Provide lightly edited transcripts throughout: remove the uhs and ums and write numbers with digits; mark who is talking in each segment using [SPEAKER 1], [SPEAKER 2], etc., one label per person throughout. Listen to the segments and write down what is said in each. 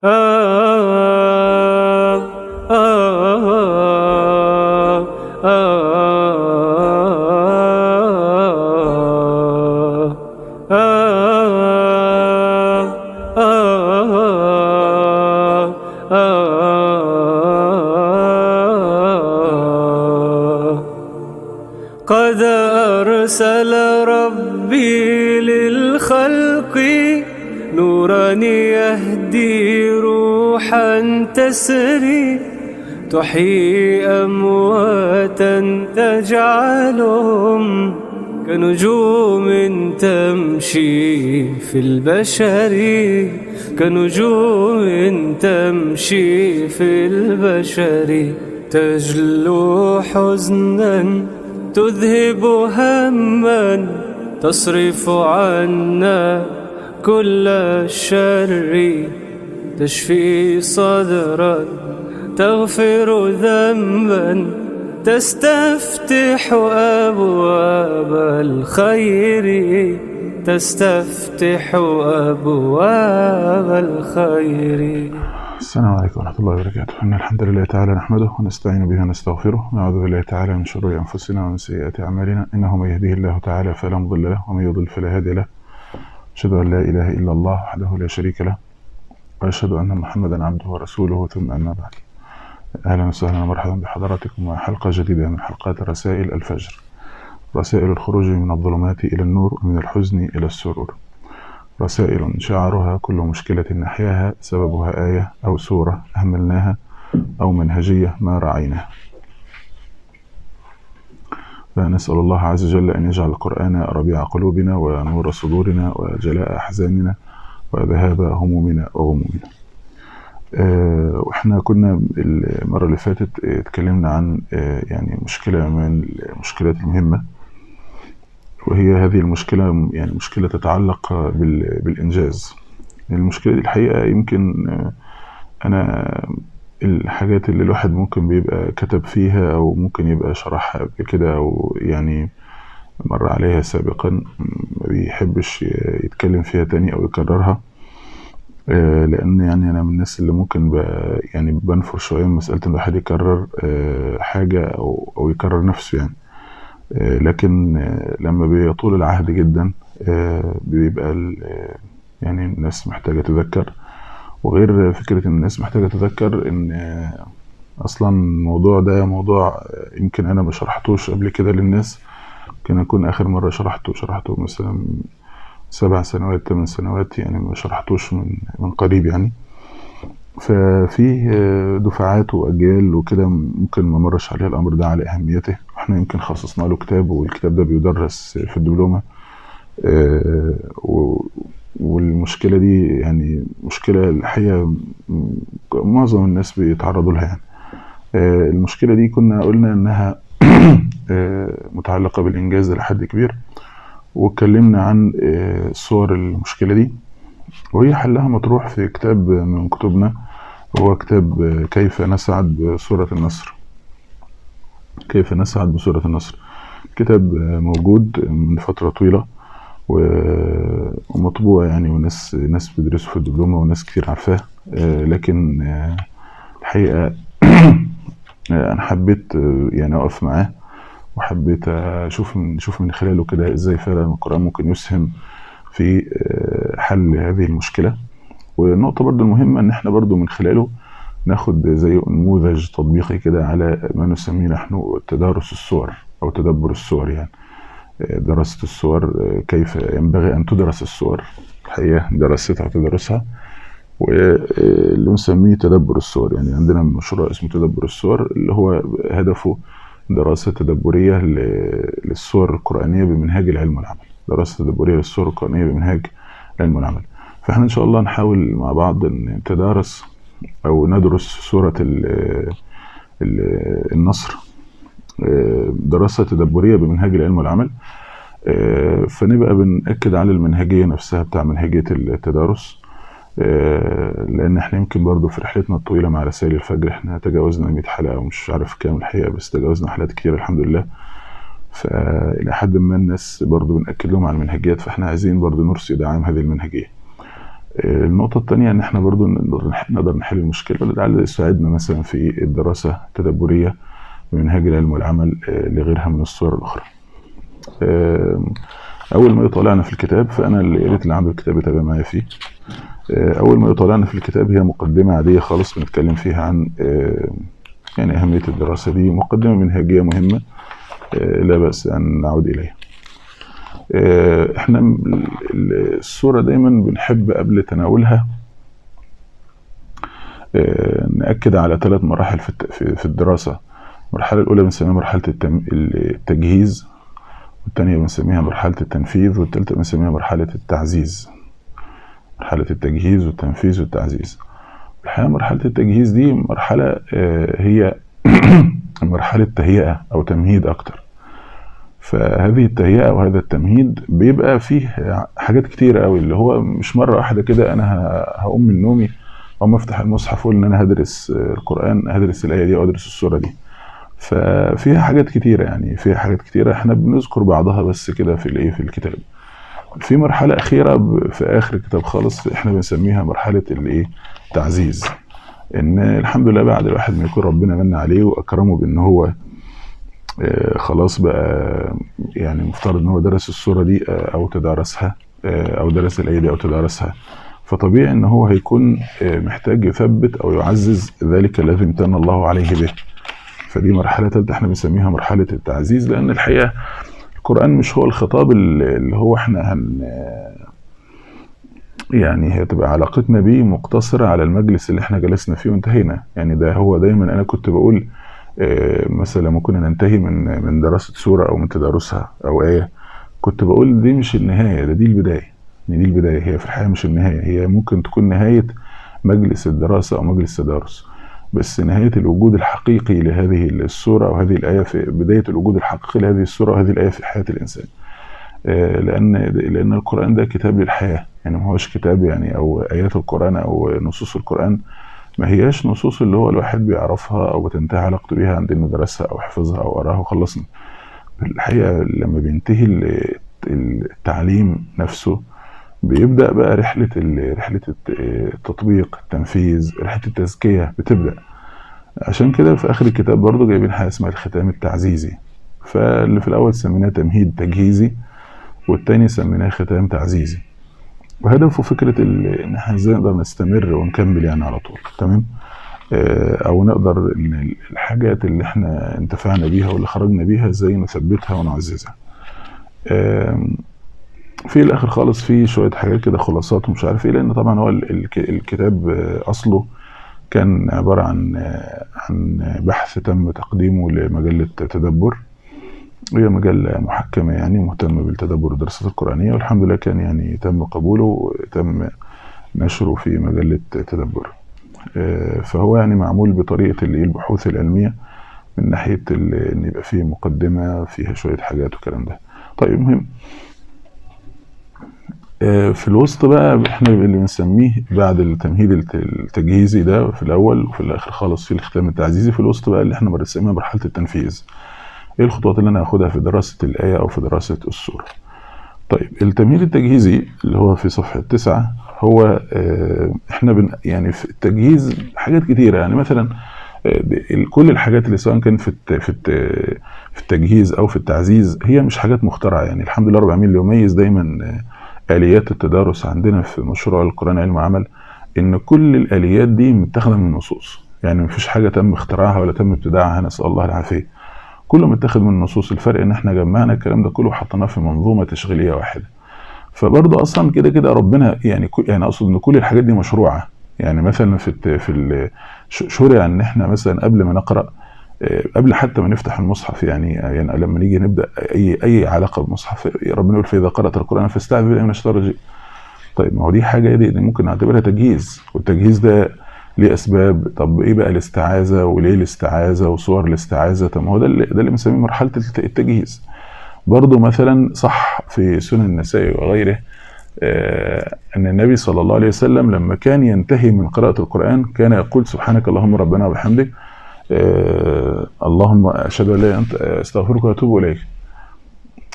[SPEAKER 1] قد أرسل ربي للخلق نورا يهدي روحا تسري تحيي أمواتا تجعلهم كنجوم تمشي في البشر، كنجوم تمشي في البشر، تجلو حزنا تذهب هما تصرف عنا كل الشر، تشفي صدرا تغفر ذنبا تستفتح أبواب الخير، تستفتح أبواب الخير.
[SPEAKER 2] السلام عليكم ورحمة الله وبركاته. إن الحمد لله تعالى نحمده ونستعين به ونستغفره، ونعوذ بالله تعالى من شرور أنفسنا ومن سيئات أعمالنا، إنه من يهديه الله تعالى فلا مضل له ومن يضلل فلا هادي له. أشهد أن لا إله إلا الله وحده لا شريك له، وأشهد أن محمدا عبده ورسوله، ثم أما بعد. أهلا وسهلا ومرحبا بحضراتكم وحلقة جديدة من حلقات رسائل الفجر، رسائل الخروج من الظلمات إلى النور ومن الحزن إلى السرور، رسائل شعارها كل مشكلة نحياها سببها آية أو سورة أهملناها أو منهجية ما رعيناها. فنسأل الله عز وجل أن يجعل القرآن ربيع قلوبنا ونور صدورنا وجلاء أحزاننا وذهاب همومنا وغمومنا. وإحنا كنا المرة اللي فاتت اتكلمنا عن يعني مشكلة من المشكلات المهمة، وهي هذه المشكلة يعني مشكلة تتعلق بالإنجاز. المشكلة دي الحقيقة يمكن أنا الحاجات اللي الواحد ممكن بيبقى كتب فيها أو ممكن يبقى شرحها قبل كده أو يعني مر عليها سابقا ما بيحبش يتكلم فيها تاني أو يكررها، لأن يعني أنا من الناس اللي ممكن يعني بنفر شوية من مسألة إن الواحد يكرر حاجة أو يكرر نفسه يعني. لكن لما بيطول العهد جدا بيبقى يعني الناس محتاجة تذكر، وغير فكرة ان الناس محتاجة تذكر ان اصلا الموضوع ده موضوع يمكن انا ما شرحتوش قبل كده للناس. كان اكون اخر مرة شرحته مثلا 7 سنوات 8 سنوات، يعني ما شرحتوش من قريب يعني. ففي دفعات واجيال وكده ممكن ما مرش عليها الامر ده على اهميته. احنا يمكن خصصنا له كتاب، والكتاب ده بيدرس في الدبلومة، والمشكلة دي يعني مشكلة الحقيقة معظم الناس بيتعرضوا لها يعني. المشكلة دي كنا قلنا انها متعلقة بالانجاز لحد كبير، واتكلمنا عن صور المشكلة دي، وهي حلها مطروح في كتاب من كتبنا، هو كتاب كيف نسعد بصورة النصر. كيف نسعد بصورة النصر، كتاب موجود من فترة طويلة ومطبوع يعني، وناس بيدرسوا في الدبلومة وناس كتير عارفاه. لكن الحقيقة أنا حبيت يعني أقف معاه، وحبيت أشوف من خلاله كده إزاي فعلا القرآن ممكن يسهم في حل هذه المشكلة. والنقطة برضو المهمة إن إحنا برضو من خلاله ناخد زي نموذج تطبيقي كده على ما نسميه نحن تدارس الصور أو تدبر الصور. يعني دراسة الصور، كيف ينبغي أن تدرس الصور، الحقيقة دراستها وتدرسها، واللي نسميه تدبر الصور. يعني عندنا مشروع اسمه تدبر الصور، اللي هو هدفه دراسة تدبرية للصور القرآنية بمنهاج العلم والعمل، دراسة تدبرية للصور القرآنية بمنهاج العلم والعمل. فإحنا إن شاء الله نحاول مع بعض أن نتدارس أو ندرس سورة النصر دراسة تدبرية بمنهاج العلم والعمل، فنبقى بنأكد على المنهجية نفسها بتاع منهجية التدارس، لأن احنا يمكن برضو في رحلتنا الطويلة مع رسائل الفجر احنا تجاوزنا 100 حلقة ومش عارف كام الحقيقة، بس تجاوزنا حلقات كتير الحمد لله. فإلى حد ما الناس برضو بنأكد لهم على المنهجيات، فاحنا عايزين برضو نرسي دعم هذه المنهجية. النقطة التانية ان احنا برضو نقدر نحل المشكلة، لعل يساعدنا مثلا في الدراسة التدبرية بمنهاج العلم والعمل لغيرها من الصور الأخرى. أول ما يطالعنا في الكتاب، فأنا يا ريت اللي عنده الكتاب يتابع معايا فيه. أول ما يطالعنا في الكتاب هي مقدمة عادية خالص بنتكلم فيها عن يعني أهمية الدراسة دي، مقدمة منهجية مهمة لا بأس أن نعود إليها. احنا الصورة دايما بنحب قبل تناولها نأكد على 3 مراحل في الدراسة. المرحلة الأولى بنسميها مرحلة التجهيز، والثانية بنسميها مرحلة التنفيذ، والثالثة بنسميها مرحلة التعزيز. مرحلة التجهيز والتنفيذ والتعزيز. الحقيقة مرحلة التجهيز دي مرحلة هي مرحلة تهيئة أو تمهيد أكتر. فهذه التهيئة وهذا التمهيد بيبقى فيه حاجات كتيرة قوي، اللي هو مش مرة واحدة كده أنا هقوم من نومي أو أفتح المصحف وأقول إن أنا هدرس القرآن، هدرس الآية دي أو هدرس السورة دي. ففيها حاجات كتيرة، يعني فيها حاجات كتيرة احنا بنذكر بعضها بس كده في الكتاب. في مرحلة أخيرة في آخر الكتاب خالص احنا بنسميها مرحلة التعزيز. إن الحمد لله بعد الواحد ما يكون ربنا من عليه وأكرمه بإن هو خلاص بقى يعني مفترض إن هو درس السورة دي أو تدارسها أو درس الآية دي أو تدارسها، فطبيعي إن هو هيكون محتاج يثبت أو يعزز ذلك الذي امتن الله عليه به. فدي مرحلة ثالثة احنا بنسميها مرحلة التعزيز، لأن الحقيقة القرآن مش هو الخطاب اللي هو احنا يعني هي تبقى علاقتنا بيه مقتصرة على المجلس اللي احنا جلسنا فيه وانتهينا. يعني ده هو دايما أنا كنت بقول مثلا لما كنا ننتهي من دراسة سورة أو من تدارسها أو آية، كنت بقول دي مش النهاية، دي البداية. دي البداية، هي في الحقيقة مش النهاية، هي ممكن تكون نهاية مجلس الدراسة أو مجلس التدارس، بس نهاية الوجود الحقيقي لهذه السورة أو هذه الآية، في بداية الوجود الحقيقي لهذه السورة وهذه الآية في حياة الإنسان. لأن القرآن ده كتاب للحياة، يعني ما هوش كتاب يعني أو آيات القرآن أو نصوص القرآن ما هياش نصوص اللي هو الواحد بيعرفها أو بتنتهي علاقته بيها عند إنه درسها أو حفظها أو قراها وخلصنا. الحقيقة لما بينتهي التعليم نفسه بيبدأ بقى رحلة التطبيق، التنفيذ، رحلة التزكية بتبدأ. عشان كده في آخر الكتاب برضو جايبين حاجة اسمها الختام التعزيزي. فاللي في الأول سميناه تمهيد تجهيزي، والتاني سميناه ختام تعزيزي. وهدفه فكرة إن احنا ازاي نقدر نستمر ونكمل يعني على طول، تمام؟ أو نقدر إن الحاجات اللي احنا انتفعنا بيها واللي خرجنا بيها ازاي نثبتها ونعززها. في الاخر خالص في شويه حاجات كده خلاصات ومش عارف ايه، لان طبعا هو الكتاب اصله كان عباره عن بحث تم تقديمه لمجله تدبر، وهي مجله محكمه يعني مهتمه بالتدبر والدراسات القرانيه، والحمد لله كان يعني تم قبوله وتم نشره في مجله تدبر. فهو يعني معمول بطريقه البحوث العلميه من ناحيه ان يبقى فيه مقدمه فيها شويه حاجات والكلام ده. طيب مهم في الوسط بقى احنا اللي بنسميه بعد التمهيد التجهيزي ده في الاول، وفي الاخر خالص في الختام التعزيزي. في الوسط بقى اللي احنا بنسميها مرحله التنفيذ. ايه الخطوات اللي انا هاخدها في دراسه الايه او في دراسه السوره؟ طيب التمهيد التجهيزي اللي هو في صفحه 9 هو احنا يعني في التجهيز حاجات كتيره، يعني مثلا كل الحاجات اللي سواء كان في التجهيز او في التعزيز هي مش حاجات مخترعه. يعني الحمد لله رب العالمين اللي يميز دايما آليات التدارس عندنا في مشروع القرآن علم وعمل إن كل الآليات دي متاخدة من النصوص، يعني مفيش حاجة تم اختراعها ولا تم ابتداعها، نسأل الله العافية. كله متاخد من النصوص. الفرق إن إحنا جمعنا الكلام ده كله وحطيناه في منظومة تشغيلية واحدة. فبرضه أصلا كده ربنا يعني أقصد إن كل الحاجات دي مشروعة. يعني مثلا في شرع إن إحنا مثلا قبل ما نقرأ، قبل حتى ما نفتح المصحف، يعني لما نيجي نبدا اي علاقه بالمصحف، ربنا يقول فاذا قرات القران فاستعذ بالله من الشيطان الرجيم. طيب ما هو دي حاجه دي ممكن نعتبرها تجهيز، والتجهيز ده ليه اسباب. طب ايه بقى الاستعاذه وليه الاستعاذه وصور الاستعاذه؟ طب ما هو ده اللي بنسميه مرحله التجهيز. برضو مثلا صح في سنن النسائي وغيره ان النبي صلى الله عليه وسلم لما كان ينتهي من قراءه القران كان يقول سبحانك اللهم ربنا وبحمدك اللهم اشهد ان لا اله الا انت استغفرك واتوب اليك.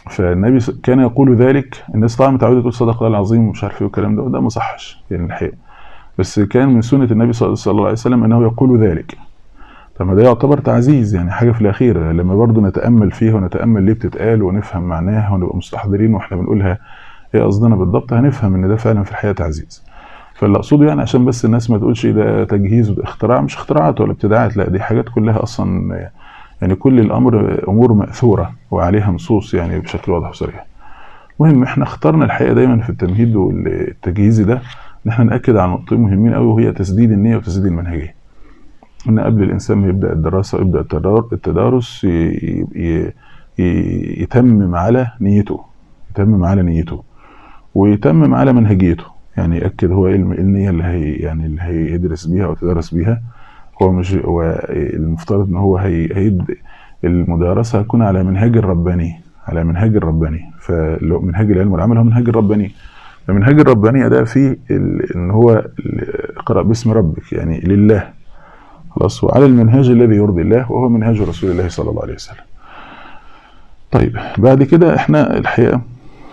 [SPEAKER 2] فالنبي كان يقول ذلك. الناس طبعا متعوده تقول صدق الله العظيم ومش عارف ايه والكلام ده، وده ما صحش يعني الحقيقه، بس كان من سنه النبي صلى الله عليه وسلم انه يقول ذلك. طب ما ده يعتبر تعزيز يعني، حاجه في الاخير لما برضو نتامل فيها ونتامل ليه بتتقال ونفهم معناها ونبقى مستحضرين واحنا بنقولها ايه قصدنا بالضبط، هنفهم ان ده فعلا في الحقيقه تعزيز. فاللي اقصده يعني عشان بس الناس ما تقولش ده تجهيز وده اختراع، مش اختراعات ولا ابتداعات، لا دي حاجات كلها اصلا يعني كل الامر امور ماثوره وعليها نصوص يعني بشكل واضح وصريح. المهم احنا اخترنا الحقيقه دايما في التمهيد والتجهيز ده ان احنا ناكد على نقطتين مهمين قوي، وهي تسديد النيه وتسديد المنهجيه. ان قبل الانسان ما يبدا الدراسه ويبدا التدارس يتمم على نيته، يتمم على نيته ويتمم على منهجيته. يعني ياكد هو ايه النيه اللي هي يعني اللي هيدرس بيها او تدرس بيها. هو مش هو المفترض ان هو هيبدا المدارسه هتكون على منهاج الرباني، على منهاج الرباني. فمنهاج العلم والعمل هو منهاج الرباني. فمنهاج الرباني ده فيه ان هو اقرأ باسم ربك يعني لله، خلاص، وعلى المنهاج الذي يرضي الله وهو منهاج رسول الله صلى الله عليه وسلم. طيب بعد كده احنا الحقيقه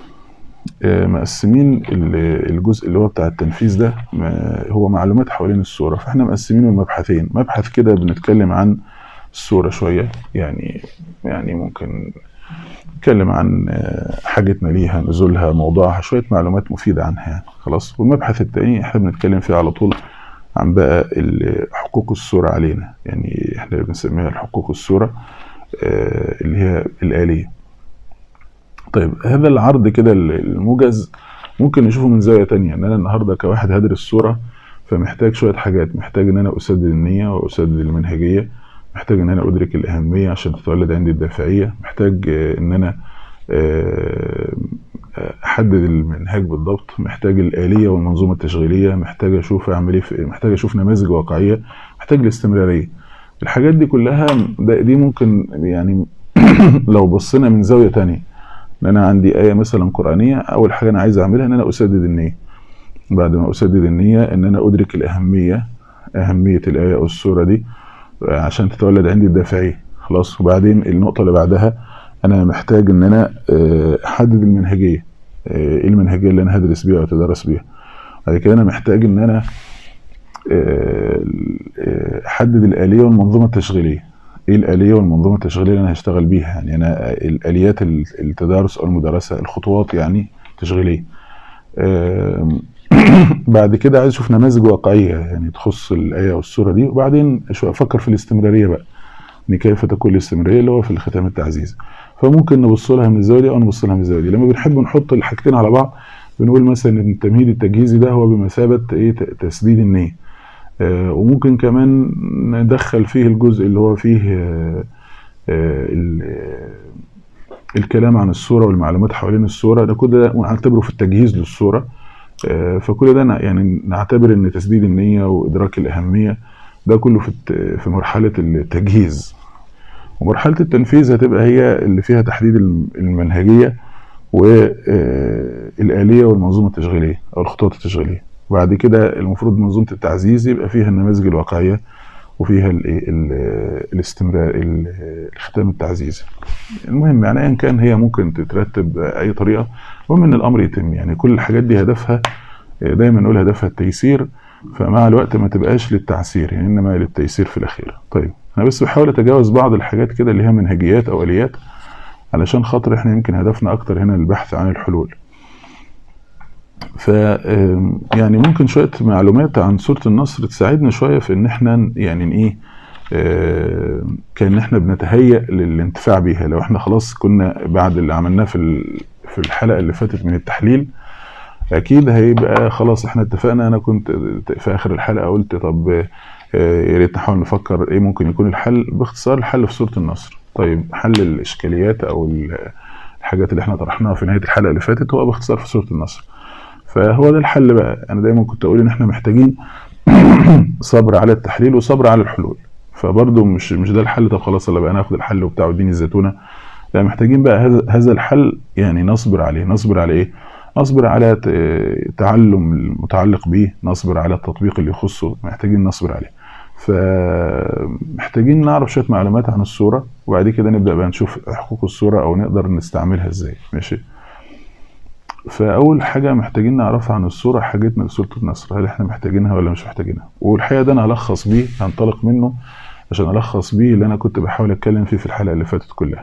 [SPEAKER 2] مقسمين الجزء اللي هو بتاع التنفيذ ده هو معلومات حوالين الصورة، فاحنا مقسمينه لمبحثين. مبحث كده بنتكلم عن الصورة شوية، يعني ممكن نتكلم عن حاجتنا ليها، نزولها، موضوعها، شوية معلومات مفيدة عنها يعني، خلاص. والمبحث الثاني احنا بنتكلم فيه على طول عن بقى حقوق الصورة علينا، يعني احنا بنسميها الحقوق الصورة اللي هي الآلية. طيب هذا العرض كده الموجز ممكن نشوفه من زاوية تانية، ان انا النهاردة كواحد هدرس صورة فمحتاج شوية حاجات، محتاج ان انا اسدد النية واسدد المنهجية، محتاج ان انا ادرك الاهمية عشان تتولد عندي الدافعية، محتاج ان انا احدد المنهاج بالضبط، محتاج الآلية والمنظومة التشغيلية، محتاج اشوف اعمل ايه، محتاج اشوف نماذج واقعية، محتاج الاستمرارية. الحاجات دي كلها دي ممكن يعني لو بصينا من زاوية تانية، ان انا عندي آية مثلا قرآنية، اول حاجة انا عايز اعملها ان انا اسدد النية. بعد ما اسدد النية ان انا ادرك اهمية الآية او السورة دي عشان تتولد عندي الدافعية، خلاص. وبعدين النقطة اللي بعدها انا محتاج ان انا احدد المنهجية، ايه المنهجية اللي انا هدرس بيها واتدرس بيها. بعد كده انا محتاج ان انا احدد الآلية والمنظومة التشغيلية، ايه الآلية والمنظومة التشغيلية اللي انا هشتغل بيها، يعني انا الآليات التدارس او المدرسة، الخطوات يعني تشغيلية. بعد كده عايز اشوف نماذج واقعية يعني تخص الآية والسورة دي، وبعدين افكر في الاستمرارية بقى، ان كيف تكون الاستمرارية اللي هو في الختام التعزيز. فممكن نبص لها من الزاوية دي او نبص لها من الزاوية دي. لما بنحب نحط الحاجتين على بعض بنقول مثلا ان التمهيد التجهيزي ده هو بمثابة ايه، تسديد النية. وممكن كمان ندخل فيه الجزء اللي هو فيه الكلام عن الصورة والمعلومات حوالين الصورة، ده كل ده نعتبره في التجهيز للصورة. فكل ده يعني نعتبر ان تسديد النية وادراك الاهمية ده كله في مرحلة التجهيز. ومرحلة التنفيذ هتبقى هي اللي فيها تحديد المنهجية والآلية والمنظومة التشغيلية او الخطوات التشغيلية. وبعد كده المفروض منظومة التعزيز يبقى فيها النماذج الواقعية وفيها الاستمرار، الختام التعزيزي. المهم يعني ايا كان هي ممكن تترتب باي طريقه، المهم ان الامر يتم. يعني كل الحاجات دي هدفها دايما نقول هدفها التيسير، فمع الوقت ما تبقاش للتعسير يعني، انما للتيسير في الاخير. طيب انا بس بحاول اتجاوز بعض الحاجات كده اللي هي منهجيات او اليات، علشان خاطر احنا يمكن هدفنا اكتر هنا البحث عن الحلول. ف يعني ممكن شويه معلومات عن سوره النصر تساعدنا شويه في ان احنا يعني ايه كان احنا بنتهيأ للانتفاع بيها. لو احنا خلاص كنا بعد اللي عملناه في الحلقه اللي فاتت من التحليل، اكيد هيبقى خلاص احنا اتفقنا. انا كنت في اخر الحلقه قلت طب يا ريت نحاول نفكر ايه ممكن يكون الحل. باختصار الحل في سوره النصر. طيب حل الاشكاليات او الحاجات اللي احنا طرحناها في نهايه الحلقه اللي فاتت هو باختصار في سوره النصر. فهو ده الحل بقى. انا دايما كنت اقول ان احنا محتاجين صبر على التحليل وصبر على الحلول. فبرضه مش ده الحل. طب خلاص يلا بقى ناخد الحل وبتاع وديني الزيتونه. لا، محتاجين بقى هذا الحل يعني نصبر عليه. نصبر على ايه؟ نصبر على تعلم المتعلق به، نصبر على التطبيق اللي يخصه، محتاجين نصبر عليه. فمحتاجين نعرف شويه معلومات عن الصوره وبعد كده نبدأ بقى نشوف حقوق الصورة او نقدر نستعملها ازاي. ماشي. فاول حاجة محتاجين نعرفها عن الصورة حاجتنا لصورة النصر، هل احنا محتاجينها ولا مش محتاجينها؟ والحقيقة ده انا هلخص بيه، هنطلق منه عشان الخص بيه اللي انا كنت بحاول اتكلم فيه في الحلقة اللي فاتت كلها.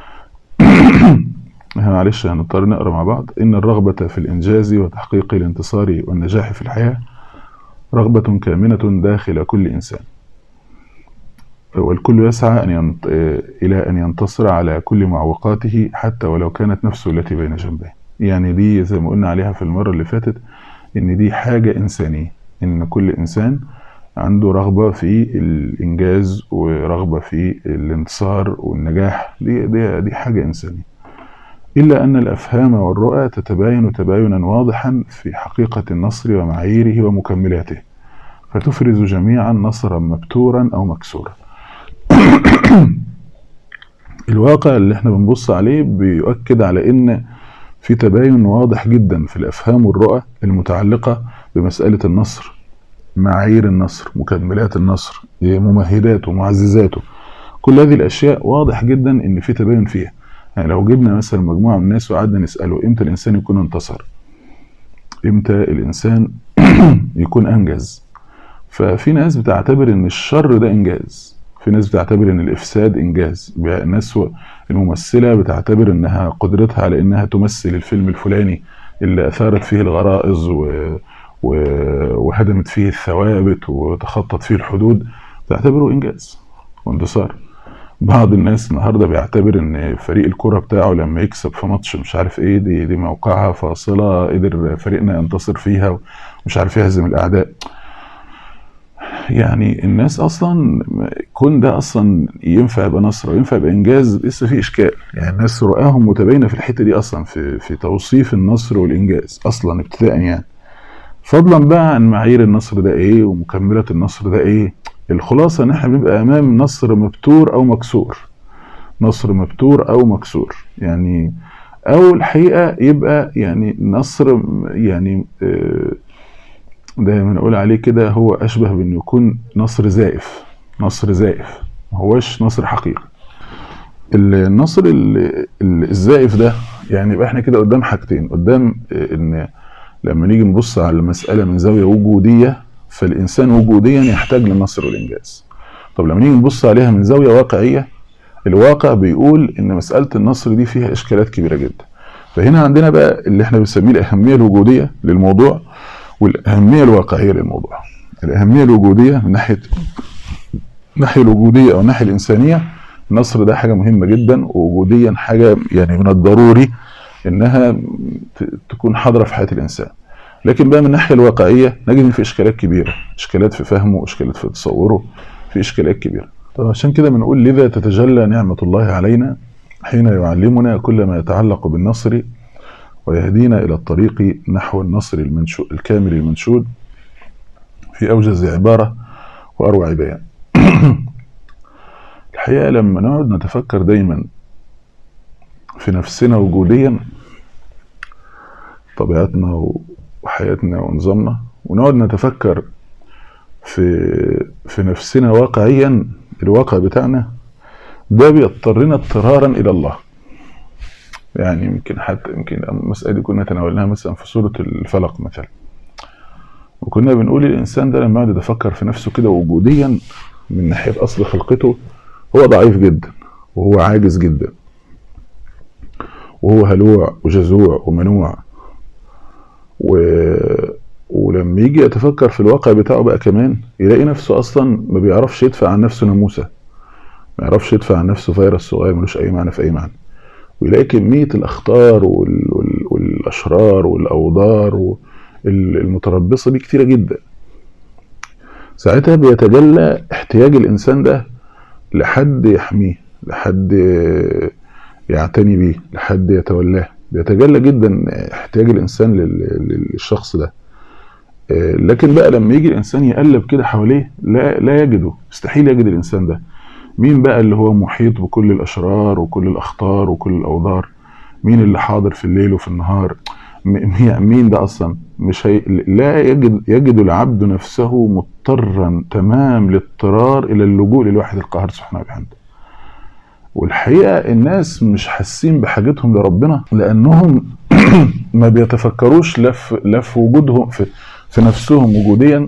[SPEAKER 2] معلش هنضطر نقرا مع بعض. ان الرغبة في الانجاز وتحقيق الانتصار والنجاح في الحياة رغبة كامنة داخل كل انسان، والكل يسعى الى ان ينتصر على كل معوقاته حتى ولو كانت نفسه التي بين جنبيه. يعني دي زي ما قلنا عليها في المرة اللي فاتت ان دي حاجة انسانية، ان كل انسان عنده رغبة في الانجاز ورغبة في الانتصار والنجاح، دي حاجة انسانية. إلا أن الأفهام والرؤى تتباين تباينا واضحا في حقيقة النصر ومعاييره ومكملاته، فتفرز جميعا نصرا مبتورا أو مكسورا. الواقع اللي احنا بنبص عليه بيؤكد على إن في تباين واضح جدا في الأفهام والرؤى المتعلقة بمسألة النصر، معايير النصر، مكملات النصر، ممهداته، معززاته، كل هذه الأشياء واضح جدا إن في تباين فيها. يعني لو جبنا مثلا مجموعة من الناس وقعدنا نسأله امتى الانسان يكون انتصر، امتى الانسان يكون انجز، ففي ناس بتعتبر ان الشر ده انجاز، في ناس بتعتبر ان الافساد انجاز، الناس الممثلة بتعتبر انها قدرتها على انها تمثل الفيلم الفلاني اللي اثارت فيه الغرائز وهدمت فيه الثوابت وتخطت فيه الحدود، بتعتبره انجاز وانتصار. بعض الناس النهارده بيعتبر ان فريق الكرة بتاعه لما يكسب في ماتش مش عارف ايه دي موقعها فاصلة قدر فريقنا ينتصر فيها ومش عارف يهزم الاعداء. يعني الناس اصلا كون ده اصلا ينفع يبقى نصر وينفع يبقى انجاز لسه في اشكال. يعني الناس رؤاهم متباينه في الحته دي اصلا في توصيف النصر والانجاز اصلا ابتداء. يعني فضلا بقى عن معايير النصر ده ايه ومكملات النصر ده ايه، الخلاصة ان احنا بنبقى امام نصر مبتور او مكسور، نصر مبتور او مكسور. يعني او الحقيقة يبقى يعني نصر يعني دايما نقول عليه كده هو اشبه بانه يكون نصر زائف، نصر زائف ما هوش نصر حقيقي. النصر الزائف ده يعني يبقى احنا كده قدام حاجتين، قدام ان لما نيجي نبص على المسألة من زاوية وجودية فالإنسان وجوديا يحتاج للنصر والإنجاز. طب لما نيجي نبص عليها من زاوية واقعية، الواقع بيقول إن مسألة النصر دي فيها إشكالات كبيرة جدا. فهنا عندنا بقى اللي احنا بنسميه الأهمية الوجودية للموضوع والأهمية الواقعية للموضوع. الأهمية الوجودية من ناحية الوجودية أو الناحية الإنسانية، النصر ده حاجة مهمة جدا، ووجوديا حاجة يعني من الضروري إنها تكون حاضرة في حياة الإنسان. لكن بقى من الناحية الواقعية نجد ان في اشكالات كبيرة، اشكالات في فهمه، اشكالات في تصوره، في اشكالات كبيرة. طب عشان كده بنقول لذا تتجلى نعمة الله علينا حين يعلمنا كل ما يتعلق بالنصر ويهدينا الى الطريق نحو النصر الكامل المنشود في اوجز عبارة واروع بيان. الحقيقة لما نقعد نتفكر دايما في نفسنا وجوديا، طبيعتنا وحياتنا ونظامنا، ونقعد نتفكر في نفسنا واقعيا، الواقع بتاعنا ده بيضطرنا اضطرارا الى الله. يعني يمكن المسألة دي كنا تناولناها مثلا في سورة الفلق مثلا، وكنا بنقول الانسان ده لما يقعد يتفكر في نفسه كده وجوديا من ناحية اصل خلقته هو ضعيف جدا وهو عاجز جدا وهو هلوع وجزوع ومنوع، ولما يجي يتفكر في الواقع بتاعه بقى كمان يلاقي نفسه اصلا ما بيعرفش يدفع عن نفسه ناموسة، ما يعرفش يدفع عن نفسه فيروس صغير ملوش اي معنى في اي معنى، ويلاقي كمية الاخطار والاشرار والاوضار المتربصة دي كتيرة جدا. ساعتها بيتجلى احتياج الانسان ده لحد يحميه، لحد يعتني بيه، لحد يتولاه. بيتجلى جدا احتياج الانسان للشخص ده. لكن بقى لما يجي الانسان يقلب كده حواليه لا يجده، مستحيل يجد الانسان ده. مين بقى اللي هو محيط بكل الاشرار وكل الاخطار وكل الاوضار؟ مين اللي حاضر في الليل وفي النهار؟ مين ده اصلا؟ مش لا يجد العبد نفسه مضطرا تمام الاضطرار الى اللجوء للواحد القاهر سبحانه وبحمده. والحقيقة الناس مش حاسين بحاجتهم لربنا لأنهم ما بيتفكروش لا في وجودهم في نفسهم وجوديا،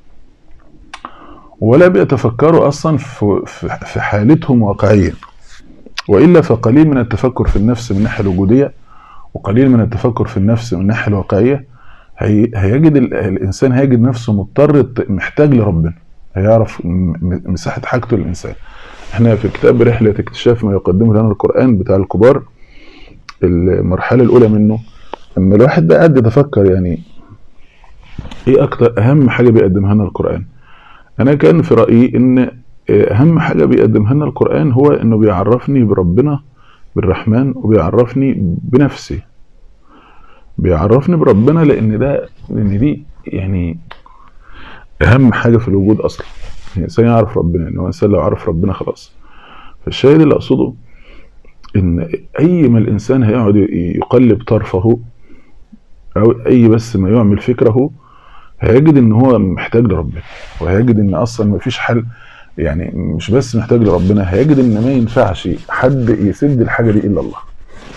[SPEAKER 2] ولا بيتفكروا أصلا في حالتهم واقعيا. وإلا فقليل من التفكر في النفس من الناحية الوجودية، وقليل من التفكر في النفس من الناحية الواقعية. هيجد الإنسان هيجد نفسه مضطر محتاج لربنا، هيعرف مساحة حاجته للإنسان. احنا في كتاب رحلة اكتشاف ما يقدمه لنا القرآن بتاع الكبار، المرحلة الأولى منه لما الواحد ده قاعد يتفكر يعني ايه أكتر أهم حاجة بيقدمها لنا القرآن. أنا كان في رأيي إن أهم حاجة بيقدمها لنا القرآن هو إنه بيعرفني بربنا بالرحمن، وبيعرفني بنفسي، بيعرفني بربنا، لأن دي يعني أهم حاجة في الوجود أصلا. الإنسان يعرف ربنا، إنه الإنسان لو عرف ربنا خلاص. فالشاهد اللي أقصده إن أي ما الإنسان هيقعد يقلب طرفه أو أي بس ما يعمل فكره، هيجد إن هو محتاج لربنا، وهيجد إن أصلا ما فيش حل. يعني مش بس محتاج لربنا، هيجد إن ما ينفعش حد يسد الحاجة دي إلا الله.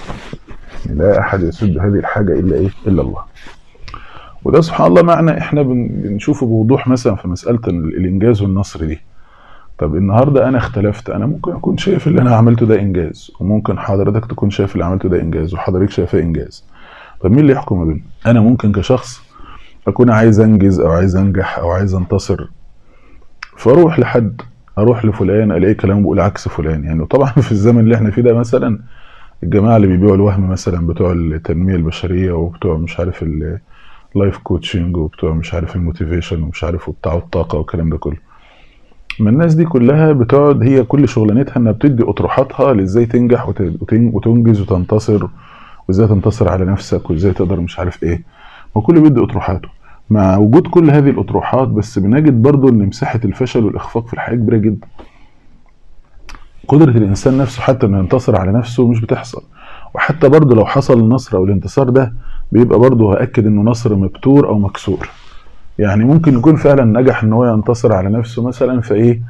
[SPEAKER 2] لا أحد يسد هذه الحاجة إلا الله. وده سبحان الله معنى احنا بنشوفه بوضوح مثلا في مسألة الإنجاز والنصر دي. طب النهاردة أنا اختلفت، أنا ممكن أكون شايف اللي أنا عملته ده إنجاز، وممكن حضرتك تكون شايف اللي عملته ده إنجاز، وحضرتك شايفاه إنجاز. طب مين اللي يحكم ما بيننا؟ أنا ممكن كشخص أكون عايز أنجز أو عايز أنجح أو عايز أنتصر، فأروح لحد، أروح لفلان ألاقي كلامه بيقول عكس فلان. يعني طبعا في الزمن اللي احنا فيه ده مثلا الجماعة اللي بيبيعوا الوهم مثلا بتوع التنمية البشرية وبتوع مش عارف اللايف كوتشنج وبتوع مش عارف الموتيفيشن ومش عارف وبتاع الطاقة والكلام ده كله، ما الناس دي كلها بتقعد هي كل شغلانتها انها بتدي اطروحاتها لازاي تنجح وتنجز وتنتصر، وازاي تنتصر على نفسك، وازاي تقدر مش عارف ايه، وكل بيدي اطروحاته. مع وجود كل هذه الاطروحات بس بنجد برضو ان مساحة الفشل والاخفاق في الحياة كبيرة جدا. قدرة الانسان نفسه حتى انه ينتصر على نفسه مش بتحصل، وحتى برضو لو حصل النصر او الانتصار ده بيبقى برضو هأكد انه نصر مبتور او مكسور. يعني ممكن يكون فعلا نجح ان هو ينتصر على نفسه مثلا فايه،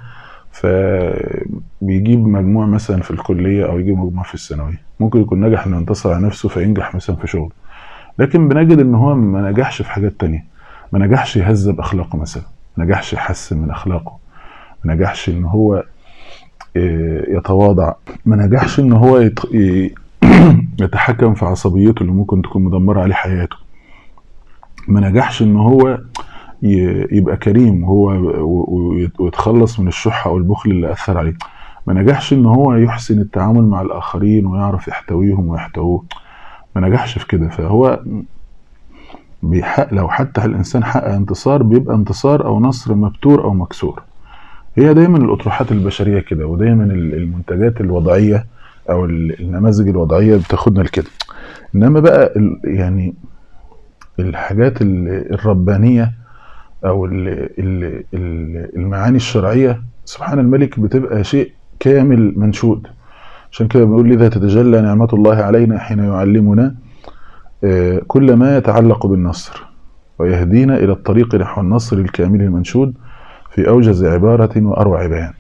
[SPEAKER 2] فبيجيب مجموع مثلا في الكلية او يجيب مجموع في الثانوية، ممكن يكون نجح انه ينتصر على نفسه فينجح مثلا في شغل، لكن بنجد ان هو ما نجحش في حاجات تانية. ما نجحش يهذب اخلاقه مثلا، ما نجحش يحسن من اخلاقه، ما نجحش ان هو يتواضع، ما نجحش ان هو يتحكم في عصبيته اللي ممكن تكون مدمرة عليه حياته، ما نجحش ان هو يبقى كريم هو ويتخلص من الشح او البخل اللي اثر عليه، ما نجحش ان هو يحسن التعامل مع الاخرين ويعرف يحتويهم ويحتووه، ما نجحش في كده. فهو لو حتى الانسان حقق انتصار بيبقى انتصار او نصر مبتور او مكسور. هي دايما الاطروحات البشرية كده، ودايما المنتجات الوضعية او النماذج الوضعية بتاخدنا لكده. انما بقى يعني الحاجات الربانية او المعاني الشرعية سبحان الملك بتبقى شيء كامل منشود. عشان كده بنقول لذا تتجلى نعمة الله علينا حين يعلمنا كل ما يتعلق بالنصر ويهدينا الى الطريق نحو النصر الكامل المنشود في اوجز عبارة واروع بيان.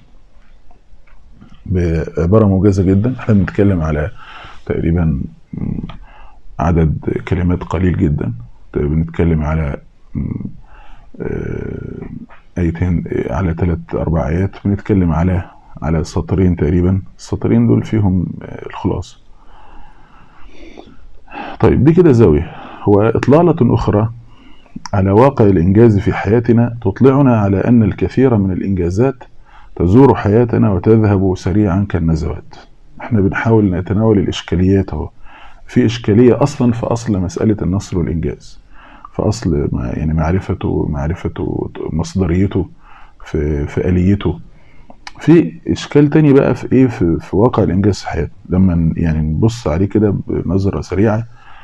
[SPEAKER 2] بعبارة موجزة جدا. احنا بنتكلم على تقريبا عدد كلمات قليل جدا، بنتكلم على ايتين، على 3-4 آيات، بنتكلم على سطرين تقريبا. السطرين دول فيهم الخلاصة. طيب دي كده زاوية. هو إطلالة أخرى على واقع الإنجاز في حياتنا تطلعنا على أن الكثير من الإنجازات تزور حياتنا وتذهب سريعا كالنزوات. احنا بنحاول نتناول الإشكاليات. اهو في إشكالية أصلا في أصل مسألة النصر والإنجاز، في أصل يعني معرفته مصدريته، في آليته. في إشكال تاني بقى في إيه، في واقع الإنجاز في حياتنا. لما يعني نبص عليه كده بنظرة سريعة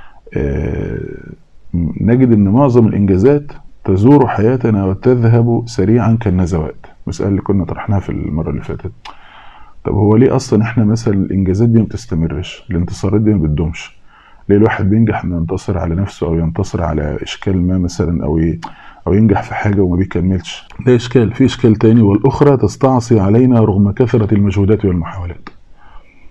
[SPEAKER 2] نجد أن معظم الإنجازات تزور حياتنا وتذهب سريعا كالنزوات. مسألة اللي كنا طرحناها في المرة اللي فاتت. طب هو ليه أصلا إحنا مثلا الإنجازات دي ما بتستمرش، الانتصارات دي ما بتدومش؟ ليه الواحد بينجح إنه ينتصر على نفسه أو ينتصر على إشكال ما مثلا أو ينجح في حاجة وما بيكملش؟ ده إشكال. في إشكال تاني، والأخرى تستعصي علينا رغم كثرة المجهودات والمحاولات.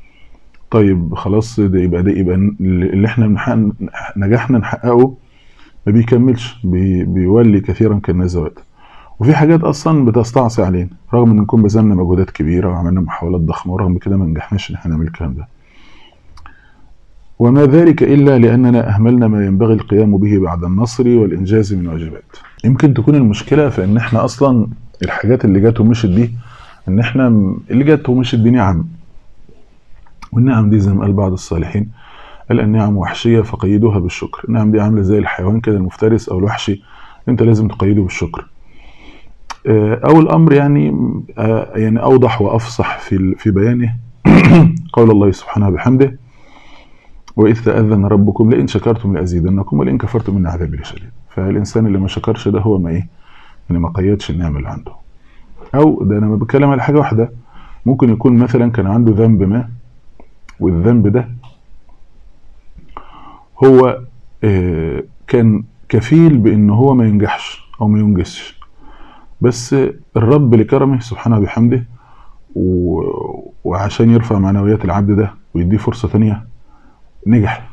[SPEAKER 2] طيب خلاص، ده يبقى اللي احنا نجحنا نحققه ما بيكملش، بيولي كثيرا كالنزوات. وفي حاجات اصلا بتستعصي علينا رغم ان نكون بذلنا مجهودات كبيره وعملنا محاولات ضخمه، ورغم كده ما نجحناش ان احنا نعمل الكلام ده. وما ذلك الا لاننا اهملنا ما ينبغي القيام به بعد النصر والانجاز من واجبات. يمكن تكون المشكله في ان احنا اصلا الحاجات اللي جت ومشت دي، ان احنا اللي جت ومشت دي نعم، والنعم دي زي ما قال بعض الصالحين، قال النعم وحشيه فقيدوها بالشكر. النعم دي عامله زي الحيوان كده المفترس او الوحشي، انت لازم تقيده بالشكر. او الامر يعني اوضح وافصح في بيانه قول الله سبحانه بحمده: واذ تاذن ربكم لئن شكرتم لازيدنكم ولئن كفرتم ان عذابي لشديد. فالانسان اللي ما شكرش ده هو يعني ما قيدش النعمه اللي عنده. او ده انا بتكلم على حاجه واحده، ممكن يكون مثلا كان عنده ذنب ما، والذنب ده هو كان كفيل بان هو ما ينجحش او ما ينجزش، بس الرب لكرمه سبحانه بحمده وعشان يرفع معنويات العبد ده ويديه فرصة تانية نجح.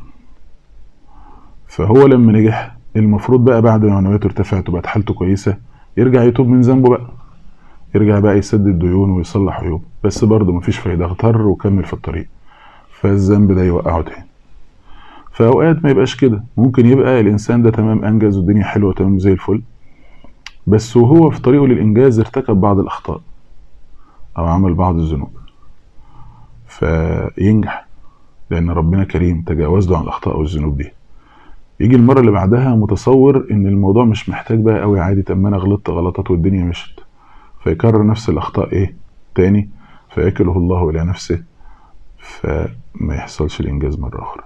[SPEAKER 2] فهو لما نجح المفروض بقى بعد ما معنوياته ارتفعت وبقت حالته كويسة يرجع يتوب من ذنبه بقى، يرجع بقى يسدد ديون ويصلح عيوب، بس برضه مفيش فايدة، اغتر وكمل في الطريق، فالذنب ده يوقعه تاني. فأوقات ما يبقاش كده، ممكن يبقى الإنسان ده تمام أنجز والدنيا حلوة تمام زي الفل، بس وهو في طريقه للإنجاز ارتكب بعض الأخطاء أو عمل بعض الذنوب، فينجح لأن ربنا كريم تجاوز له عن الأخطاء والذنوب دي. يجي المرة اللي بعدها متصور إن الموضوع مش محتاج بقى قوي، عادي، طب ما أنا غلطت غلطات والدنيا مشت، فيكرر نفس الأخطاء تاني، فيكله الله إلى نفسه، فما يحصلش الإنجاز مرة أخرى.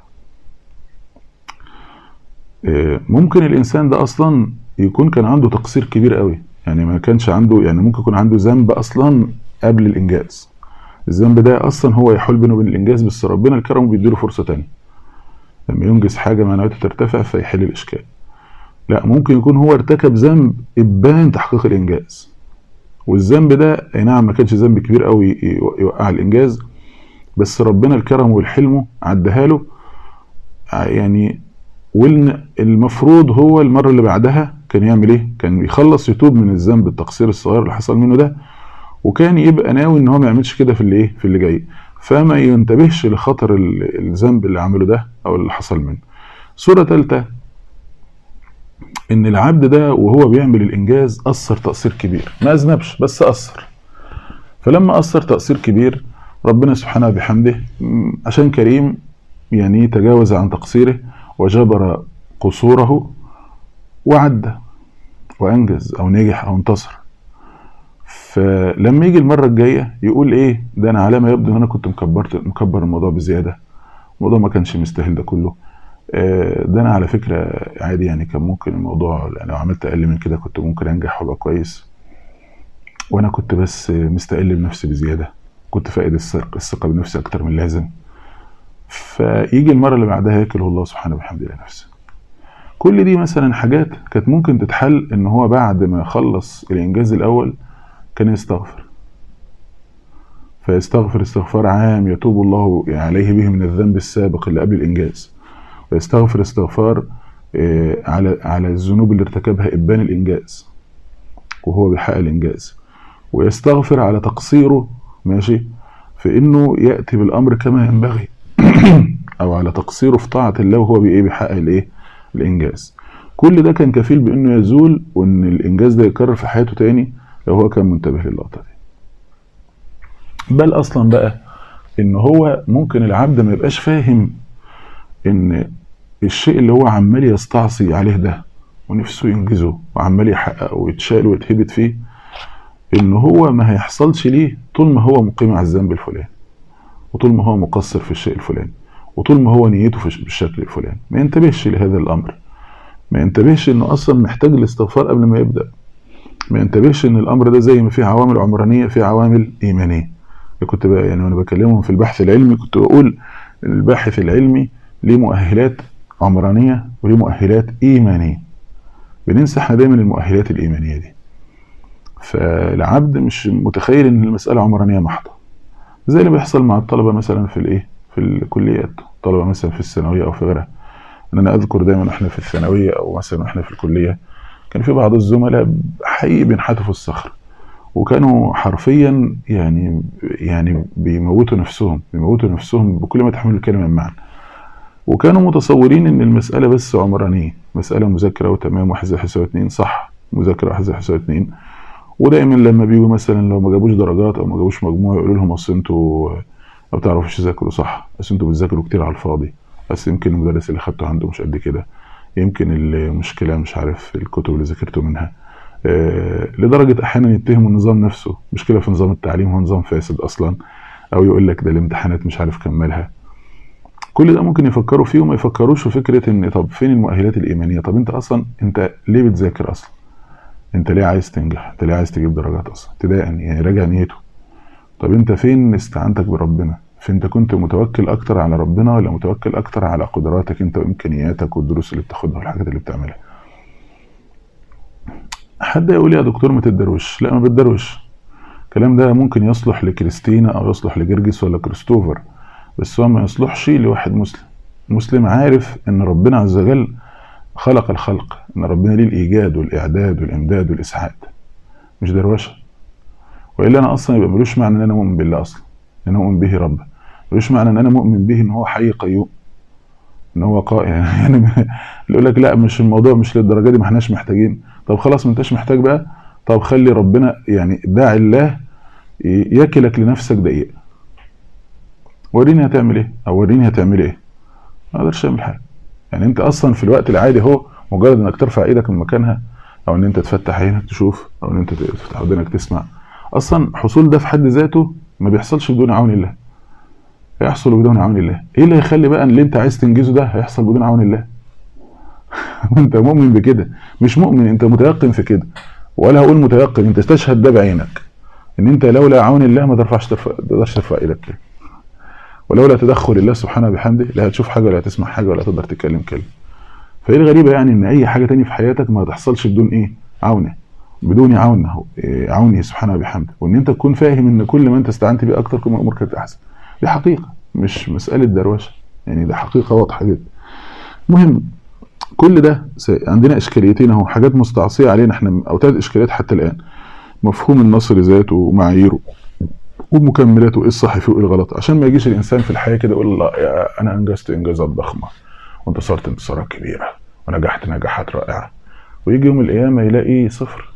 [SPEAKER 2] ممكن الإنسان ده أصلا يكون كان عنده تقصير كبير قوي، يعني ما كانش عنده، يعني ممكن يكون عنده ذنب أصلا قبل الإنجاز، الذنب ده أصلا هو يحول بينه وبين الإنجاز، بس ربنا الكرم بيديله فرصة تانية لما ينجز حاجة معنوياته ترتفع فيحل الإشكال. لا، ممكن يكون هو ارتكب ذنب إبان تحقيق الإنجاز، والذنب ده أي نعم ما كانش ذنب كبير قوي يوقع الإنجاز، بس ربنا الكرم والحلم عدها له يعني. والمفروض هو المرة اللي بعدها كان يعمل ايه؟ كان يخلص يتوب من الذنب التقصير الصغير اللي حصل منه ده، وكان يبقى ناوي ان هو ما يعملش كده في اللي جاي، فما ينتبهش لخطر الذنب اللي عمله ده او اللي حصل منه. صورة ثالثة ان العبد ده وهو بيعمل الانجاز اثر تقصير كبير، ما اذنبش بس اثر، فلما اثر تقصير كبير ربنا سبحانه بحمده عشان كريم يعني تجاوز عن تقصيره وجبر قصوره وعدى وانجز او نجح او انتصر. فلما يجي المرة الجاية يقول ايه ده، انا على ما يبدو ان انا كنت مكبر الموضوع بزيادة، الموضوع ما كانش مستاهل ده كله، ده انا على فكرة عادي، يعني كان ممكن الموضوع لو عملت اقل من كده كنت ممكن انجح وابقى كويس، وانا كنت بس مستقل بنفسي بزيادة، كنت فاقد الثقة بنفسي اكتر من اللازم. فيجي المرة اللي بعدها يكله الله سبحانه بحمده لنفسه. كل دي مثلا حاجات كانت ممكن تتحل ان هو بعد ما يخلص الانجاز الاول كان يستغفر، فيستغفر استغفار عام يتوب الله عليه به من الذنب السابق اللي قبل الانجاز، ويستغفر استغفار على الذنوب اللي ارتكبها ابان الانجاز وهو بيحقق الانجاز، ويستغفر على تقصيره ماشي في انه ياتي بالامر كما ينبغي او على تقصيره في طاعه الله وهو بيحقق الانجاز. كل ده كان كفيل بانه يزول وان الانجاز ده يكرر في حياته تاني لو هو كان منتبه للقطه دي. بل اصلا بقى ان هو ممكن العبد ما يبقاش فاهم ان الشيء اللي هو عمال يستعصي عليه ده ونفسه ينجزه وعمال يحققه ويتشال ويتهبط فيه، ان هو ما هيحصلش ليه طول ما هو مقيم على الذنب الفلاني، وطول ما هو مقصر في الشيء الفلاني، وطول ما هو نيته بالشكل الفلاني. ما ينتبهش لهذا الامر، ما ينتبهش انه اصلا محتاج الاستغفار قبل ما يبدا، ما ينتبهش ان الامر ده زي ما فيه عوامل عمرانيه فيه عوامل ايمانيه. كنت بقى يعني وانا بكلمهم في البحث العلمي كنت بقول الباحث العلمي ليه مؤهلات عمرانيه وليه مؤهلات ايمانيه، بننسى احنا دايما المؤهلات الايمانيه دي. فالعبد مش متخيل ان المساله عمرانيه محضه، زي اللي بيحصل مع الطلبه مثلا في في الكليات، طلبة مثلا في الثانوية أو في غيرها. إن أنا أذكر دايما إحنا في الثانوية أو مثلا إحنا في الكلية كان في بعض الزملاء حقيقي بينحتفوا الصخر، وكانوا حرفيا يعني بيموتوا نفسهم بكل ما تحمل الكلمة من معنى. وكانوا متصورين ان المسألة بس عمرانية، مسألة مذاكرة وتمام، 1 زائد 1 يساوي 2 صح، مذاكرة 1 زائد 1 يساوي 2. ودايما لما بيجوا مثلا لو ما جابوش درجات او ما جابوش مجموع يقولوا لهم اصل انتوا ما بتعرفوش تذاكروا صح، بس انتوا بتذاكروا كتير على الفاضي، بس يمكن المدرس اللي خدته عنده مش قد كده، يمكن المشكلة مش عارف الكتب اللي ذاكرتوا منها. لدرجة احيانا يتهموا النظام نفسه، مشكلة في نظام التعليم، هو نظام فاسد اصلا، او يقول لك ده الامتحانات مش عارف كملها. كل ده ممكن يفكروا فيه وما يفكروش في فكرة ان طب فين المؤهلات الايمانية؟ طب انت اصلا انت ليه بتذاكر اصلا؟ انت ليه عايز تنجح؟ انت ليه عايز تجيب درجات اصلا ابتداء؟ يعني راجع نيته. طب انت فين استعانتك بربنا؟ فانت كنت متوكل اكتر على ربنا ولا متوكل اكتر على قدراتك انت وامكانياتك والدروس اللي بتاخدها والحاجات اللي بتعملها؟ حد يقول يا دكتور ما تدروش، لا ما بتدروش. الكلام ده ممكن يصلح لكريستينا او يصلح لجرجس ولا كريستوفر، بس هو ما يصلحش لواحد مسلم عارف ان ربنا عز وجل خلق الخلق، ان ربنا ليه الايجاد والاعداد والامداد والاسعاد، مش دروشه. والا انا اصلا يبقى ملوش معنى ان انا مؤمن بالله اصلا، ان انا مؤمن به رب، ملوش معنى ان انا مؤمن به ان هو حي قيوم، ان هو قائم. يعني اللي يقول لك لا مش الموضوع مش للدرجه دي، ما احناش محتاجين. طب خلاص ما انتش محتاج بقى، طب خلي ربنا يعني داعي الله يكلك لنفسك دقيقه، وريني هتعمل ايه او وريني هتعمل ايه. ما اقدرش اعمل حاجه. يعني انت اصلا في الوقت العادي اهو مجرد انك ترفع ايدك من مكانها، او ان انت تفتح عينك تشوف، او ان انت تفتح ودنك تسمع، اصلا حصول ده في حد ذاته ما بيحصلش بدون عون الله، هيحصل بدون عون الله. ايه اللي هيخلي بقى ان اللي انت عايز تنجزه ده هيحصل بدون عون الله؟ انت مؤمن بكده، مش مؤمن، انت متيقن في كده. ولا هقول متيقن، انت تشهد ده بعينك ان انت لولا عون الله ما تقدرش ترفع ايدك كده، ولولا تدخل الله سبحانه بحمده لا هتشوف حاجه ولا هتسمع حاجه ولا تقدر تتكلم كلمه. فايه الغريبه يعني ان اي حاجه تانية في حياتك ما تحصلش بدون ايه؟ عونه، بدون عونه، عونه سبحانه بحمده. وان انت تكون فاهم ان كل ما انت استعنت بيه اكتر كل ما امورك كانت احسن. دي حقيقه مش مساله دروشه، يعني ده حقيقه واضحه جدا. المهم كل ده عندنا اشكاليتين اهو، حاجات مستعصيه علينا احنا، او 3 اشكاليات حتى الان: مفهوم النصر ذاته ومعاييره ومكملاته، ايه الصح فيه وايه الغلط، عشان ما يجيش الانسان في الحياه كده يقول الله انا انجزت انجازات ضخمه وانتصرت انتصارات كبيره ونجحت نجاحات رائعه، ويجي يوم القيامه يلاقي صفر.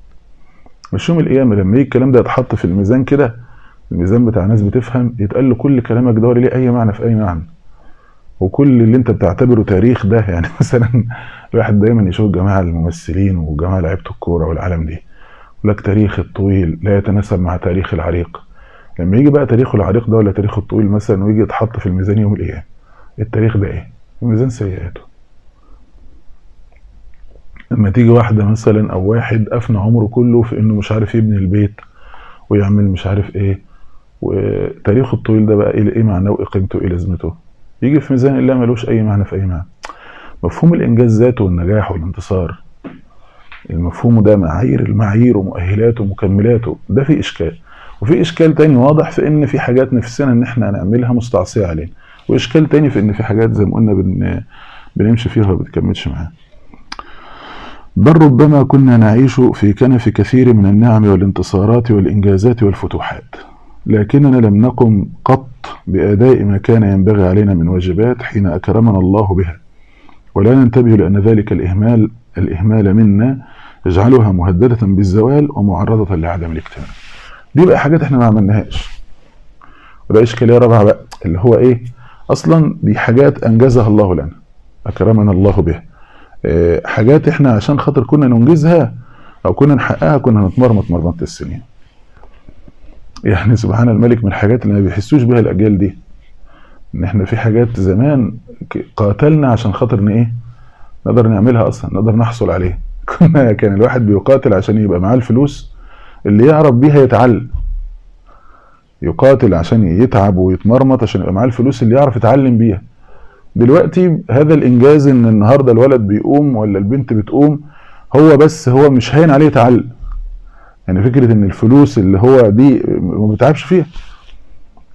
[SPEAKER 2] مش يوم القيامه لما يجي الكلام ده يتحط في الميزان كده، الميزان بتاع ناس بتفهم، يتقال له كل كلامك ده ليه اي معنى في اي معنى، وكل اللي انت بتعتبره تاريخ ده. يعني مثلا الواحد دايما يشوف الجماعه الممثلين وجماعه لعيبه الكوره والعالم دي يقول لك تاريخ الطويل لا يتناسب مع تاريخ العريق. لما يجي بقى تاريخه العريق ده ولا تاريخه الطويل مثلا ويجي يتحط في الميزان يوم القيامه، التاريخ ده ايه؟ الميزان سيئاته. لما تيجي واحده مثلا او واحد افنى عمره كله في انه مش عارف يبني البيت ويعمل مش عارف ايه، وتاريخه الطويل ده بقى ايه معناه وايه قيمته وايه لازمته، يجي في ميزان الله ملوش اي معنى في اي معنى. مفهوم الانجاز ذاته والنجاح والانتصار، المفهوم ده المعايير ومؤهلاته ومكملاته، ده في اشكال. وفي اشكال تاني واضح في ان في حاجات نفسنا ان احنا نعملها مستعصيه علينا، واشكال تاني في ان في حاجات زي ما قلنا بنمشي فيها وما بتكملش معانا. بل ربما كنا نعيش في كنف كثير من النعم والانتصارات والانجازات والفتوحات، لكننا لم نقم قط بأداء ما كان ينبغي علينا من واجبات حين أكرمنا الله بها، ولا ننتبه لأن ذلك الإهمال منا يجعلها مهددة بالزوال ومعرضة لعدم الاكتمال. دي بقى حاجات احنا ما عملناهاش، وده إشكالية رابعة بقى اللي هو إيه؟ أصلا دي حاجات أنجزها الله لنا، أكرمنا الله بها، حاجات احنا عشان خاطر كنا ننجزها أو كنا نحققها كنا نتمرمط مرمطة السنين. يعني سبحان الملك من الحاجات اللي ما بيحسوش بها الأجيال دي ان احنا في حاجات زمان قاتلنا عشان خاطر ايه نقدر نعملها اصلا، نقدر نحصل عليه. كان الواحد بيقاتل عشان يبقى معاه الفلوس اللي يعرف بيها يتعلم، يقاتل عشان يتعب ويتمرمط عشان يبقى معاه الفلوس اللي يعرف يتعلم بيها. دلوقتي هذا الانجاز ان النهارده الولد بيقوم ولا البنت بتقوم هو بس هو مش هين عليه يتعلم. يعني فكرة ان الفلوس اللي هو دي ما بيتعبش فيها،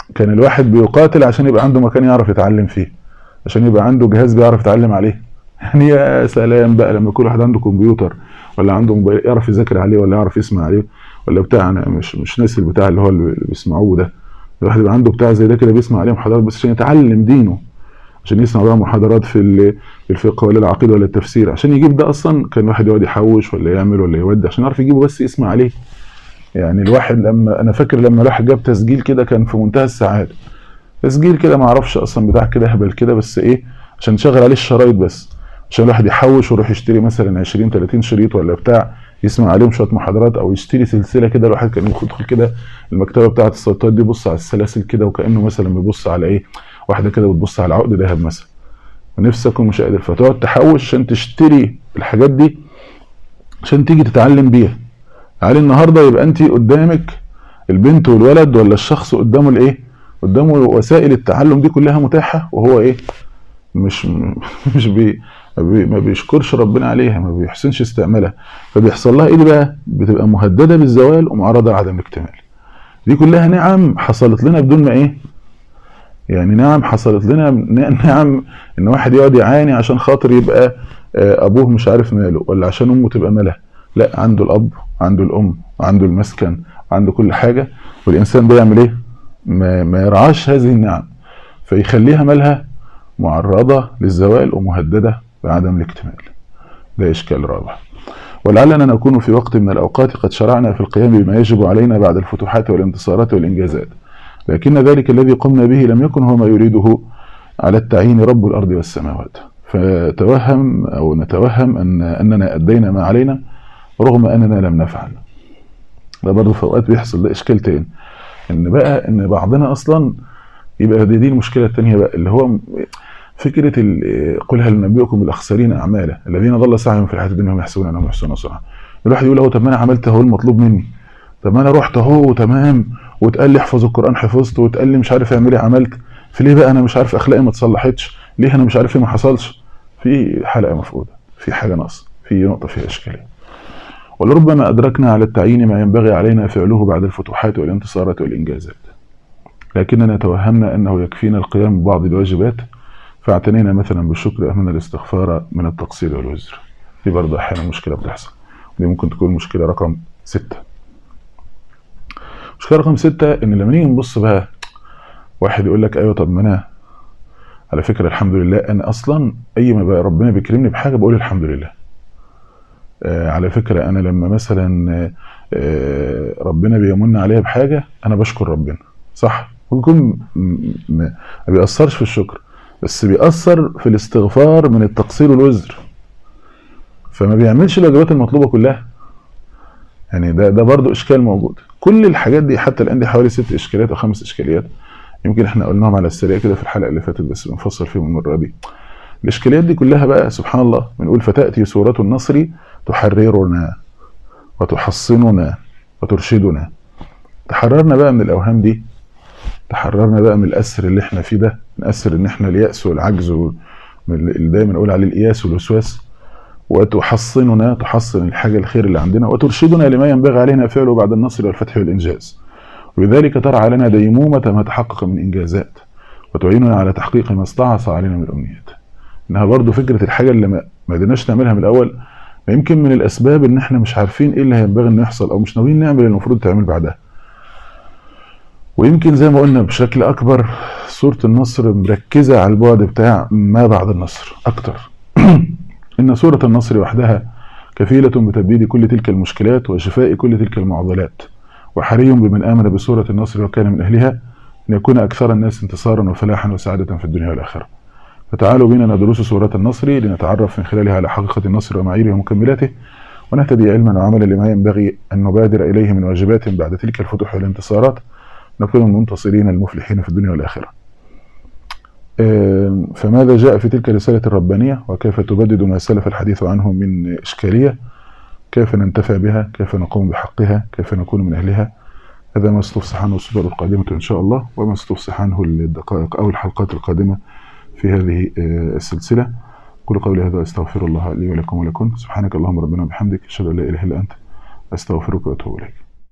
[SPEAKER 2] كان الواحد بيقاتل عشان يبقى عنده مكان يعرف يتعلم فيه، عشان يبقى عنده جهاز بيعرف يتعلم عليه. يعني يا سلام بقى لما كل واحد عنده كمبيوتر ولا عنده موبايل يعرف يذاكر عليه ولا يعرف يسمع عليه، ولا بتاع، انا مش ناسي البتاع اللي هو اللي بيسمعوه ده، الواحد يبقى عنده بتاع زي ده كده بيسمع عليه محاضرات بس عشان يتعلم دينه، عشان يسمع بقى محاضرات في الفقه ولا العقيده ولا التفسير. عشان يجيب ده اصلا كان الواحد يقعد يحوش ولا يعمل ولا يودي عشان يعرف يجيبه بس يسمع عليه. يعني الواحد لما انا فاكر لما الواحد جاب تسجيل كده كان في منتهى السعاده، تسجيل كده ما اعرفش اصلا بتاع كده هبل كده، بس ايه عشان تشغل عليه الشرايط بس، عشان الواحد يحوش ويروح يشتري مثلا 20 30 شريط ولا بتاع يسمع عليهم شويه محاضرات، او يشتري سلسله كده. الواحد كان يدخل كده المكتبه بتاعه الصوتات دي يبص على السلاسل كده وكانه مثلا بيبص على ايه، واحده كده بتبص على عقد ذهب مثلا ونفسك ومش قادر، فتقعد تحوش عشان تشتري الحاجات دي عشان تيجي تتعلم بيها. علي النهارده يبقى انت قدامك البنت والولد ولا الشخص قدامه الايه، قدامه وسائل التعلم دي كلها متاحه، وهو ايه مش مش ما بيشكرش ربنا عليها، ما بيحسنش استعمالها، فبيحصل لها ايه بقى، بتبقى مهدده بالزوال ومعرضه لعدم الاكتمال. دي كلها نعم حصلت لنا بدون ما ايه، يعني نعم حصلت لنا، نعم ان واحد يقعد يعاني عشان خاطر يبقى ابوه مش عارف ماله، ولا عشان امه تبقى مالها، لا عنده الاب عنده الام عنده المسكن عنده كل حاجه، والانسان ده يعمل ايه، ما يرعاش هذه النعم فيخليها مالها معرضه للزوال ومهدده بعدم الاكتمال. ده اشكال رابع. ولعلنا نكون في وقت من الاوقات قد شرعنا في القيام بما يجب علينا بعد الفتوحات والانتصارات والانجازات، لكن ذلك الذي قمنا به لم يكن هو ما يريده على التعيين رب الارض والسماوات، فتوهم او نتوهم اننا ادينا ما علينا رغم اننا لم نفعل. ده برضه في اوقات بيحصل، ده اشكال تاني، ان بقى ان بعضنا اصلا يبقى دي المشكله الثانيه بقى، اللي هو فكره قل هل ننبئكم بالاخسرين اعمالا الذين ضل سعيهم في الحياه الدنيا وهم يحسبون انهم يحسنون صنعا. الواحد يقول اهو طب ما انا عملت اهو المطلوب مني، طب ما انا رحت اهو تمام واتقال لي احفظ القران حفظت، واتقال لي مش عارف اعمل ايه عملت، في ليه بقى انا مش عارف اخلاقي ما اتصلحتش، ليه انا مش عارف ايه ما حصلش، في حلقه مفقوده، في حاجه ناقصه، في نقطه فيها اشكاليه. ولربما ادركنا على التعيين ما ينبغي علينا فعله بعد الفتوحات والانتصارات والانجازات، لكننا توهمنا انه يكفينا القيام ببعض الواجبات فاعتنينا مثلا بالشكر اهملنا الاستغفار من التقصير والوزر. دي برضه احيانا مشكله بتحصل، دي ممكن تكون مشكله رقم 6. مشكله رقم 6 ان لما نيجي نبص بقى واحد يقول لك ايوه طب ما انا على فكره الحمد لله انا اصلا اي ما بقى ربنا بيكرمني بحاجه بقول الحمد لله. على فكره انا لما مثلا ربنا بيمن عليا بحاجه انا بشكر ربنا، صح؟ ممكن ما بيأثرش في الشكر بس بيأثر في الاستغفار من التقصير والوزر، فما بيعملش الواجبات المطلوبه كلها. يعني ده برضو اشكال موجود. كل الحاجات دي حتى الان دي حوالي 6 اشكاليات او 5 اشكاليات، يمكن احنا قلناهم على السريع كده في الحلقه اللي فاتت بس بنفصل فيهم المره دي. الاشكاليات دي كلها بقى سبحان الله بنقول فتاتي سوره النصر تحررنا وتحصننا وترشدنا. تحررنا بقى من الاوهام دي، تحررنا بقى من الاسر اللي احنا فيه ده، من اسر ان احنا الياس والعجز اللي دايما نقول عليه الإياس والوسواس، وتحصننا تحصن الحاجه الخير اللي عندنا، وترشدنا لما ينبغي علينا فعله بعد النصر والفتح والانجاز، وبذلك ترعى لنا ديمومه ما تحقق من انجازات، وتعيننا على تحقيق ما استعصى علينا من الامنيات. انها برضو فكره الحاجه اللي ما قدرناش نعملها من الاول، يمكن من الاسباب ان احنا مش عارفين ايه اللي هينبغي انه يحصل او مش ناويين نعمل اللي المفروض تعمل بعدها. ويمكن زي ما قلنا بشكل اكبر سوره النصر مركزه على البعد بتاع ما بعد النصر اكتر. ان سوره النصر وحدها كفيله بتبديد كل تلك المشكلات وشفاء كل تلك المعضلات، وحري بمن امن بسوره النصر وكان من اهلها ان يكون اكثر الناس انتصارا وفلاحا وسعاده في الدنيا والاخره. فتعالوا بنا ندرس سورة النصر لنتعرف من خلالها على حقيقة النصر ومعاييره ومكملاته، ونهتدي علما وعملا لما ينبغي أن نبادر إليه من واجبات بعد تلك الفتوح والانتصارات، نكون المنتصرين المفلحين في الدنيا والآخرة. فماذا جاء في تلك الرسالة الربانية، وكيف تبدد ما سلف الحديث عنه من إشكالية، كيف ننتفع بها، كيف نقوم بحقها، كيف نكون من أهلها. هذا ما استفصح عنه الصور القادمة إن شاء الله، وما استفصح عنه الدقائق أو الحلقات القادمة في هذه السلسلة. كل قولي هذا أستغفر الله لي ولكم ولكم. سبحانك اللهم ربنا وبحمدك، أشهد أن لا إله إلا أنت، أستغفرك وأتوب إليك.